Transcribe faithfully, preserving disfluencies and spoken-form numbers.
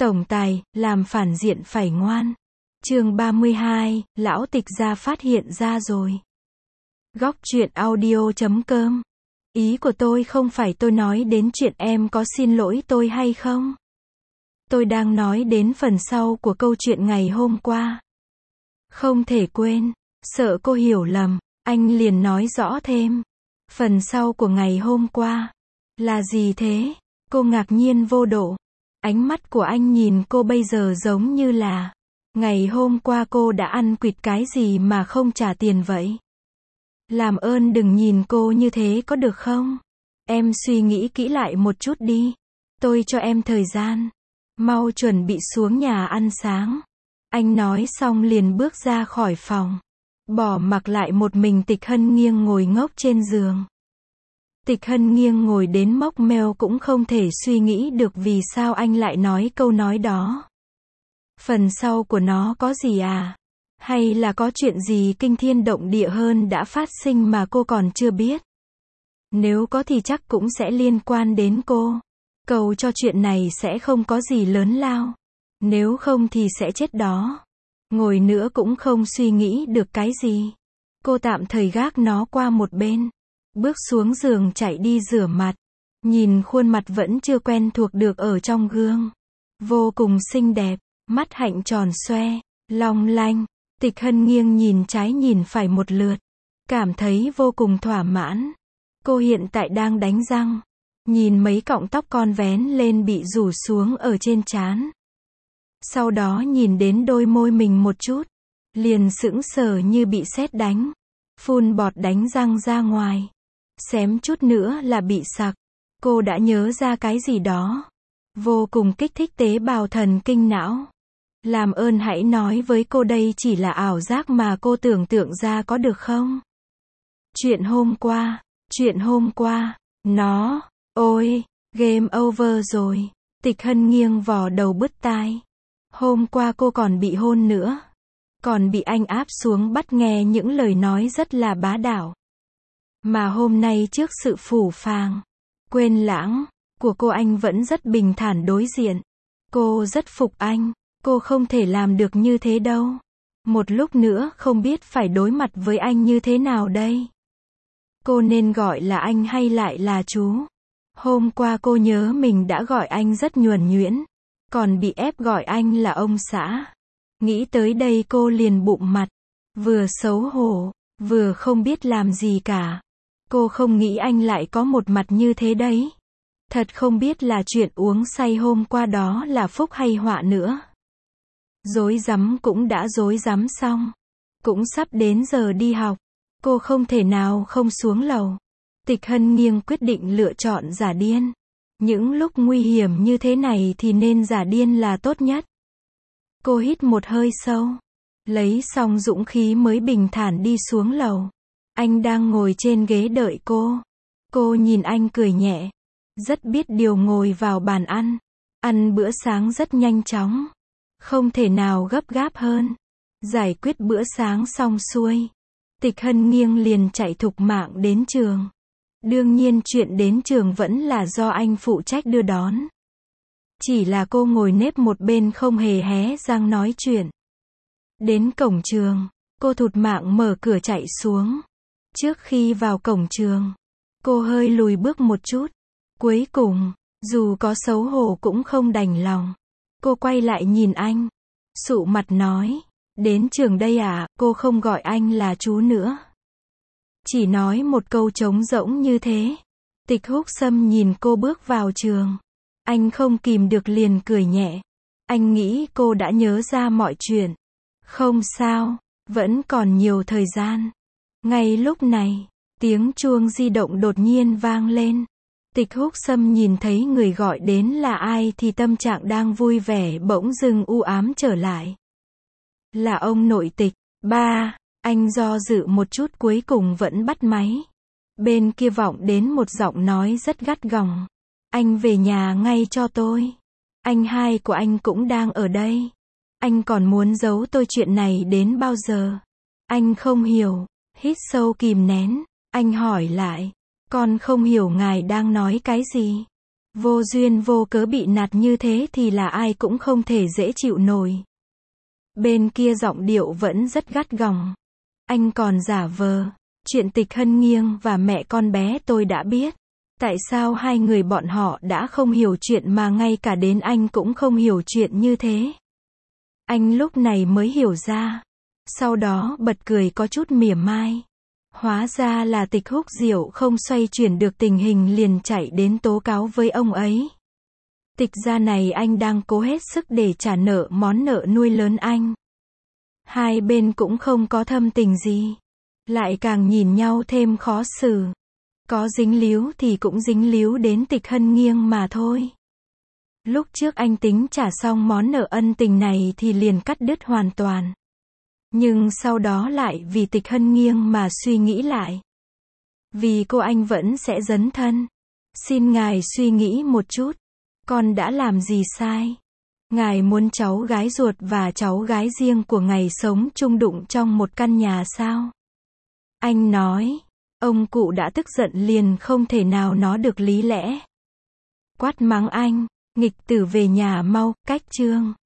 Tổng tài, làm phản diện phải ngoan. Chương ba mươi hai, lão tịch gia phát hiện ra rồi. Góc truyện audio chấm com. Ý của tôi không phải tôi nói đến chuyện em có xin lỗi tôi hay không. Tôi đang nói đến phần sau của câu chuyện ngày hôm qua. Không thể quên, sợ cô hiểu lầm, anh liền nói rõ thêm. Phần sau của ngày hôm qua. Là gì thế? Cô ngạc nhiên vô độ. Ánh mắt của anh nhìn cô bây giờ giống như là, ngày hôm qua cô đã ăn quỵt cái gì mà không trả tiền vậy? Làm ơn đừng nhìn cô như thế có được không? Em suy nghĩ kỹ lại một chút đi. Tôi cho em thời gian. Mau chuẩn bị xuống nhà ăn sáng. Anh nói xong liền bước ra khỏi phòng. Bỏ mặc lại một mình Tịch Hân Nghiêng ngồi ngốc trên giường. Tịch Hân Nghiêng ngồi đến mốc meo cũng không thể suy nghĩ được vì sao anh lại nói câu nói đó. Phần sau của nó có gì à? Hay là có chuyện gì kinh thiên động địa hơn đã phát sinh mà cô còn chưa biết? Nếu có thì chắc cũng sẽ liên quan đến cô. Cầu cho chuyện này sẽ không có gì lớn lao. Nếu không thì sẽ chết đó. Ngồi nữa cũng không suy nghĩ được cái gì. Cô tạm thời gác nó qua một bên. Bước xuống giường chạy đi rửa mặt. Nhìn khuôn mặt vẫn chưa quen thuộc được ở trong gương. Vô cùng xinh đẹp, mắt hạnh tròn xoe, long lanh. Tịch Hân Nghiêng nhìn trái nhìn phải một lượt. Cảm thấy vô cùng thỏa mãn. Cô hiện tại đang đánh răng. Nhìn mấy cọng tóc con vén lên bị rủ xuống ở trên trán. Sau đó nhìn đến đôi môi mình một chút. Liền sững sờ như bị sét đánh. Phun bọt đánh răng ra ngoài. Xém chút nữa là bị sặc. Cô đã nhớ ra cái gì đó. Vô cùng kích thích tế bào thần kinh não. Làm ơn hãy nói với cô đây chỉ là ảo giác mà cô tưởng tượng ra có được không? Chuyện hôm qua, chuyện hôm qua, nó, ôi, game over rồi. Tịch Hân Nghiêng vò đầu bứt tai. Hôm qua cô còn bị hôn nữa. Còn bị anh áp xuống bắt nghe những lời nói rất là bá đạo. Mà hôm nay trước sự phũ phàng, quên lãng, của cô anh vẫn rất bình thản đối diện. Cô rất phục anh. Cô không thể làm được như thế đâu. Một lúc nữa không biết phải đối mặt với anh như thế nào đây. Cô nên gọi là anh hay lại là chú? Hôm qua cô nhớ mình đã gọi anh rất nhuần nhuyễn. Còn bị ép gọi anh là ông xã. Nghĩ tới đây cô liền bụng mặt. Vừa xấu hổ, vừa không biết làm gì cả. Cô không nghĩ anh lại có một mặt như thế đấy. Thật không biết là chuyện uống say hôm qua đó là phúc hay họa nữa. Rối rắm cũng đã rối rắm xong. Cũng sắp đến giờ đi học. Cô không thể nào không xuống lầu. Tịch Hân Nghiêng quyết định lựa chọn giả điên. Những lúc nguy hiểm như thế này thì nên giả điên là tốt nhất. Cô hít một hơi sâu. Lấy xong dũng khí mới bình thản đi xuống lầu. Anh đang ngồi trên ghế đợi cô. Cô nhìn anh cười nhẹ. Rất biết điều ngồi vào bàn ăn. Ăn bữa sáng rất nhanh chóng. Không thể nào gấp gáp hơn. Giải quyết bữa sáng xong xuôi. Tịch Hân Nghiêng liền chạy thục mạng đến trường. Đương nhiên chuyện đến trường vẫn là do anh phụ trách đưa đón. Chỉ là cô ngồi nép một bên không hề hé răng nói chuyện. Đến cổng trường, cô thụt mạng mở cửa chạy xuống. Trước khi vào cổng trường, cô hơi lùi bước một chút. Cuối cùng, dù có xấu hổ cũng không đành lòng. Cô quay lại nhìn anh. Sụ mặt nói. Đến trường đây à, cô không gọi anh là chú nữa. Chỉ nói một câu trống rỗng như thế. Tịch Húc Sâm nhìn cô bước vào trường. Anh không kìm được liền cười nhẹ. Anh nghĩ cô đã nhớ ra mọi chuyện. Không sao, vẫn còn nhiều thời gian. Ngay lúc này, tiếng chuông di động đột nhiên vang lên. Tịch Húc Sâm nhìn thấy người gọi đến là ai thì tâm trạng đang vui vẻ bỗng dưng u ám trở lại. Là ông nội Tịch. Ba, anh do dự một chút cuối cùng vẫn bắt máy. Bên kia vọng đến một giọng nói rất gắt gỏng. Anh về nhà ngay cho tôi. Anh hai của anh cũng đang ở đây. Anh còn muốn giấu tôi chuyện này đến bao giờ? Anh không hiểu. Hít sâu kìm nén. Anh hỏi lại. Con không hiểu ngài đang nói cái gì. Vô duyên vô cớ bị nạt như thế thì là ai cũng không thể dễ chịu nổi. Bên kia giọng điệu vẫn rất gắt gỏng. Anh còn giả vờ. Chuyện Tịch Hân Nghiêng và mẹ con bé tôi đã biết. Tại sao hai người bọn họ đã không hiểu chuyện mà ngay cả đến anh cũng không hiểu chuyện như thế? Anh lúc này mới hiểu ra. Sau đó bật cười có chút mỉa mai. Hóa ra là Tịch Húc Diệu không xoay chuyển được tình hình liền chạy đến tố cáo với ông ấy. Tịch gia này anh đang cố hết sức để trả nợ món nợ nuôi lớn anh. Hai bên cũng không có thâm tình gì. Lại càng nhìn nhau thêm khó xử. Có dính líu thì cũng dính líu đến Tịch Hân Nghiêng mà thôi. Lúc trước anh tính trả xong món nợ ân tình này thì liền cắt đứt hoàn toàn. Nhưng sau đó lại vì Tịch Hân Nghiêng mà suy nghĩ lại. Vì cô anh vẫn sẽ dấn thân. Xin ngài suy nghĩ một chút. Con đã làm gì sai? Ngài muốn cháu gái ruột và cháu gái riêng của ngài sống chung đụng trong một căn nhà sao? Anh nói. Ông cụ đã tức giận liền không thể nào nói được lý lẽ. Quát mắng anh. Nghịch tử về nhà mau, cách chương.